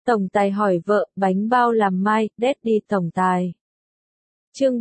Tổng tài hỏi vợ, bánh bao làm mai, Daddy tổng tài. Chương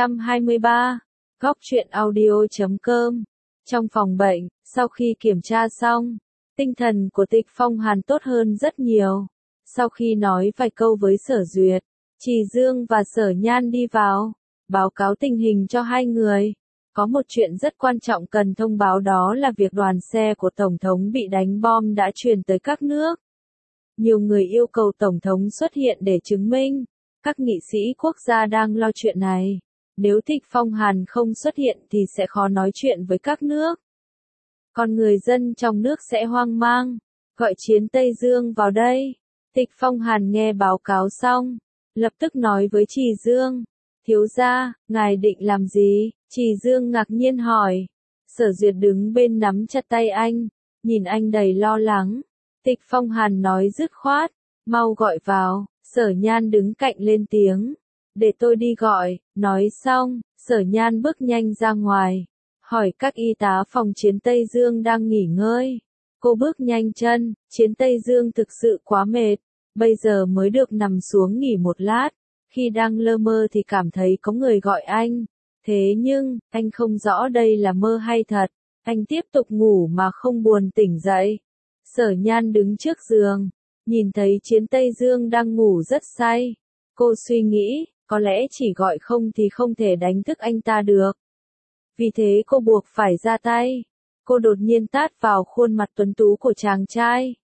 723, Góc truyện audio.com. Trong phòng bệnh, sau khi kiểm tra xong, tinh thần của Tịch Phong Hàn tốt hơn rất nhiều. Sau khi nói vài câu với Sở Duyệt, Trì Dương và Sở Nhan đi vào, báo cáo tình hình cho hai người. Có một chuyện rất quan trọng cần thông báo, đó là việc đoàn xe của Tổng thống bị đánh bom đã truyền tới các nước. Nhiều người yêu cầu Tổng thống xuất hiện để chứng minh. Các nghị sĩ quốc gia đang lo chuyện này. Nếu Tịch Phong Hàn không xuất hiện thì sẽ khó nói chuyện với các nước. Còn người dân trong nước sẽ hoang mang. Gọi Chiến Tây Dương vào đây. Tịch Phong Hàn nghe báo cáo xong, lập tức nói với Trì Dương. Thiếu gia, ngài định làm gì? Trì Dương ngạc nhiên hỏi. Sở Duyệt đứng bên nắm chặt tay anh, nhìn anh đầy lo lắng. Tịch Phong Hàn nói dứt khoát, mau gọi vào. Sở Nhan đứng cạnh lên tiếng. Để tôi đi gọi. Nói xong, Sở Nhan bước nhanh ra ngoài, hỏi các y tá phòng Chiến Tây Dương đang nghỉ ngơi. Cô bước nhanh chân, Chiến Tây Dương thực sự quá mệt, bây giờ mới được nằm xuống nghỉ một lát. Khi đang lơ mơ thì cảm thấy có người gọi anh. Thế nhưng, anh không rõ đây là mơ hay thật. Anh tiếp tục ngủ mà không buồn tỉnh dậy. Sở Nhan đứng trước giường, nhìn thấy Chiến Tây Dương đang ngủ rất say. Cô suy nghĩ, có lẽ chỉ gọi không thì không thể đánh thức anh ta được. Vì thế cô buộc phải ra tay. Cô đột nhiên tát vào khuôn mặt tuấn tú của chàng trai.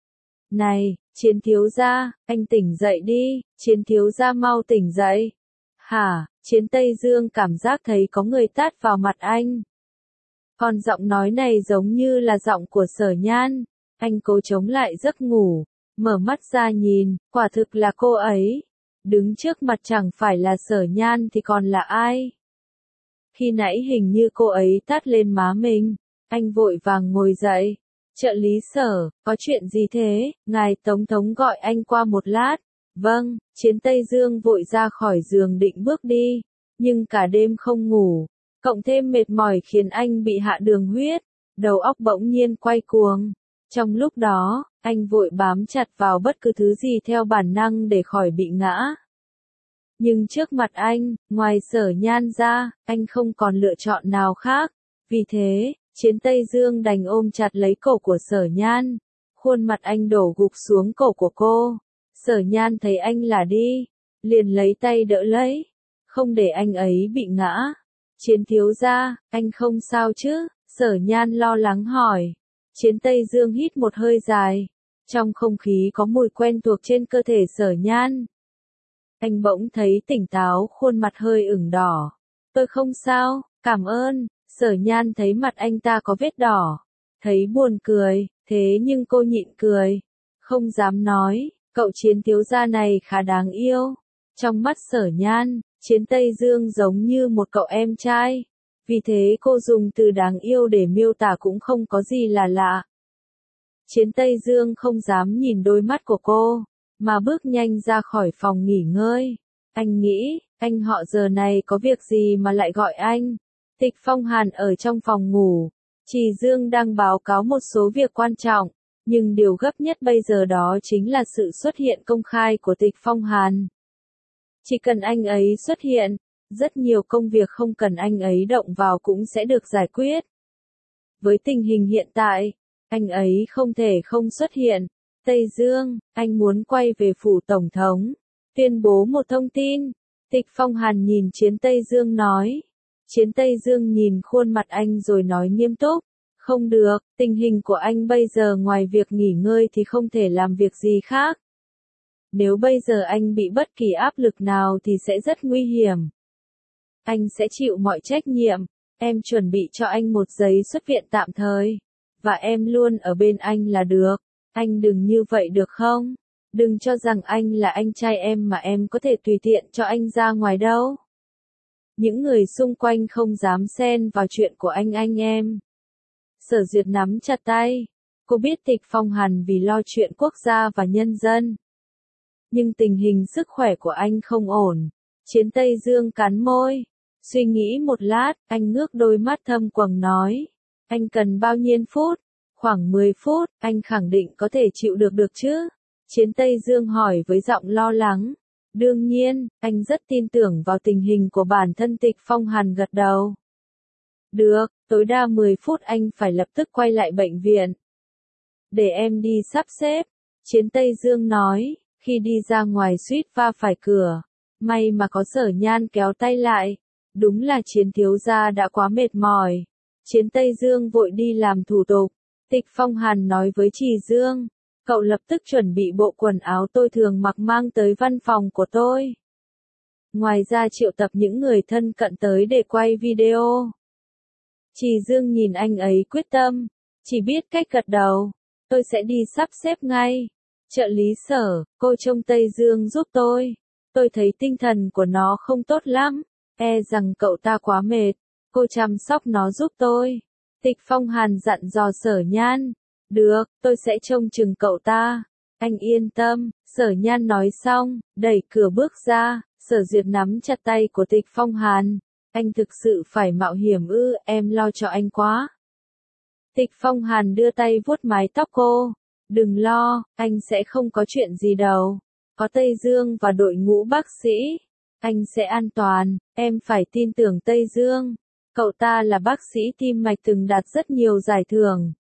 Này, Chiến thiếu gia, anh tỉnh dậy đi, Chiến thiếu gia mau tỉnh dậy. Hả? Chiến Tây Dương cảm giác thấy có người tát vào mặt anh. Còn giọng nói này giống như là giọng của Sở Nhan. Anh cố chống lại giấc ngủ, mở mắt ra nhìn, quả thực là cô ấy. Đứng trước mặt chẳng phải là Sở Nhan thì còn là ai? Khi nãy hình như cô ấy tát lên má mình. Anh vội vàng ngồi dậy. Trợ lý Sở, có chuyện gì thế? Ngài Tổng thống gọi anh qua một lát. Vâng, Chiến Tây Dương vội ra khỏi giường định bước đi. Nhưng cả đêm không ngủ, cộng thêm mệt mỏi khiến anh bị hạ đường huyết. Đầu óc bỗng nhiên quay cuồng. Trong lúc đó, anh vội bám chặt vào bất cứ thứ gì theo bản năng để khỏi bị ngã. Nhưng trước mặt anh, ngoài Sở Nhan ra, anh không còn lựa chọn nào khác. Vì thế, Chiến Tây Dương đành ôm chặt lấy cổ của Sở Nhan. Khuôn mặt anh đổ gục xuống cổ của cô. Sở Nhan thấy anh là đi, liền lấy tay đỡ lấy, không để anh ấy bị ngã. Chiến thiếu gia, anh không sao chứ? Sở Nhan lo lắng hỏi. Chiến Tây Dương hít một hơi dài. Trong không khí có mùi quen thuộc trên cơ thể Sở Nhan. Anh bỗng thấy tỉnh táo, khuôn mặt hơi ửng đỏ. Tôi không sao, cảm ơn. Sở Nhan thấy mặt anh ta có vết đỏ, thấy buồn cười, thế nhưng cô nhịn cười, không dám nói, cậu Chiến thiếu gia này khá đáng yêu. Trong mắt Sở Nhan, Chiến Tây Dương giống như một cậu em trai, vì thế cô dùng từ đáng yêu để miêu tả cũng không có gì là lạ. Chiến Tây Dương không dám nhìn đôi mắt của cô, mà bước nhanh ra khỏi phòng nghỉ ngơi. Anh nghĩ, anh họ giờ này có việc gì mà lại gọi anh? Tịch Phong Hàn ở trong phòng ngủ. Trì Dương đang báo cáo một số việc quan trọng, nhưng điều gấp nhất bây giờ đó chính là sự xuất hiện công khai của Tịch Phong Hàn. Chỉ cần anh ấy xuất hiện, rất nhiều công việc không cần anh ấy động vào cũng sẽ được giải quyết. Với tình hình hiện tại, anh ấy không thể không xuất hiện. Tây Dương, anh muốn quay về phủ Tổng thống, tuyên bố một thông tin. Tịch Phong Hàn nhìn Chiến Tây Dương nói. Chiến Tây Dương nhìn khuôn mặt anh rồi nói nghiêm túc. Không được, tình hình của anh bây giờ ngoài việc nghỉ ngơi thì không thể làm việc gì khác. Nếu bây giờ anh bị bất kỳ áp lực nào thì sẽ rất nguy hiểm. Anh sẽ chịu mọi trách nhiệm. Em chuẩn bị cho anh một giấy xuất viện tạm thời. Và em luôn ở bên anh là được. Anh đừng như vậy được không? Đừng cho rằng anh là anh trai em mà em có thể tùy tiện cho anh ra ngoài đâu. Những người xung quanh không dám xen vào chuyện của anh em. Sở Duyệt nắm chặt tay. Cô biết Tịch Phong Hàn vì lo chuyện quốc gia và nhân dân. Nhưng tình hình sức khỏe của anh không ổn. Chiến Tây Dương cắn môi. Suy nghĩ một lát, anh ngước đôi mắt thâm quầng nói. Anh cần bao nhiêu phút? Khoảng 10 phút, anh khẳng định có thể chịu được chứ? Chiến Tây Dương hỏi với giọng lo lắng. Đương nhiên, anh rất tin tưởng vào tình hình của bản thân. Tịch Phong Hàn gật đầu. Được, tối đa 10 phút anh phải lập tức quay lại bệnh viện. Để em đi sắp xếp. Chiến Tây Dương nói, khi đi ra ngoài suýt va phải cửa. May mà có Sở Nhan kéo tay lại. Đúng là Chiến thiếu gia đã quá mệt mỏi. Chiến Tây Dương vội đi làm thủ tục. Tịch Phong Hàn nói với Trì Dương. Cậu lập tức chuẩn bị bộ quần áo tôi thường mặc mang tới văn phòng của tôi. Ngoài ra triệu tập những người thân cận tới để quay video. Trì Dương nhìn anh ấy quyết tâm. Chỉ biết cách gật đầu. Tôi sẽ đi sắp xếp ngay. Trợ lý Sở, cô trông Tây Dương giúp tôi. Tôi thấy tinh thần của nó không tốt lắm. E rằng cậu ta quá mệt. Cô chăm sóc nó giúp tôi. Tịch Phong Hàn dặn dò Sở Nhan. Được, tôi sẽ trông chừng cậu ta. Anh yên tâm. Sở Nhan nói xong, đẩy cửa bước ra. Sở Duyệt nắm chặt tay của Tịch Phong Hàn. Anh thực sự phải mạo hiểm ư? Em lo cho anh quá. Tịch Phong Hàn đưa tay vuốt mái tóc cô. Đừng lo, anh sẽ không có chuyện gì đâu. Có Tây Dương và đội ngũ bác sĩ. Anh sẽ an toàn, em phải tin tưởng Tây Dương. Cậu ta là bác sĩ tim mạch từng đạt rất nhiều giải thưởng.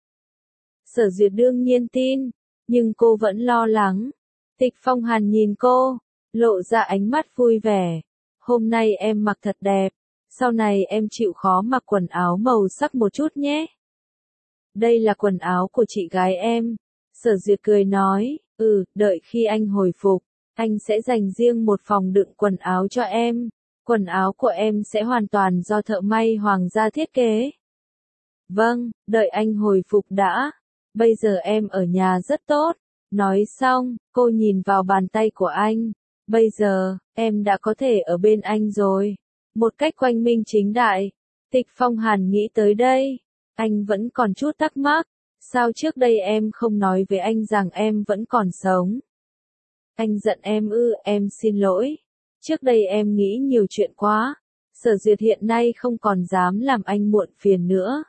Sở Duyệt đương nhiên tin, nhưng cô vẫn lo lắng. Tịch Phong Hàn nhìn cô, lộ ra ánh mắt vui vẻ. Hôm nay em mặc thật đẹp, sau này em chịu khó mặc quần áo màu sắc một chút nhé. Đây là quần áo của chị gái em. Sở Duyệt cười nói, đợi khi anh hồi phục, anh sẽ dành riêng một phòng đựng quần áo cho em. Quần áo của em sẽ hoàn toàn do thợ may Hoàng gia thiết kế. Vâng, đợi anh hồi phục đã. Bây giờ em ở nhà rất tốt. Nói xong, cô nhìn vào bàn tay của anh. Bây giờ, em đã có thể ở bên anh rồi. Một cách quang minh chính đại. Tịch Phong Hàn nghĩ tới đây. Anh vẫn còn chút thắc mắc. Sao trước đây em không nói với anh rằng em vẫn còn sống? Anh giận em ư? Em xin lỗi. Trước đây em nghĩ nhiều chuyện quá. Sở Duyệt hiện nay không còn dám làm anh muộn phiền nữa.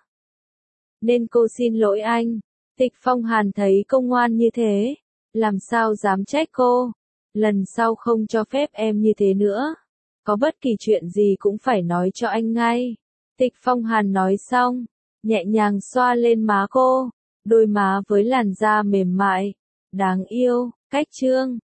Nên cô xin lỗi anh. Tịch Phong Hàn thấy cô ngoan như thế. Làm sao dám trách cô. Lần sau không cho phép em như thế nữa. Có bất kỳ chuyện gì cũng phải nói cho anh ngay. Tịch Phong Hàn nói xong, nhẹ nhàng xoa lên má cô. Đôi má với làn da mềm mại, đáng yêu, cách trương.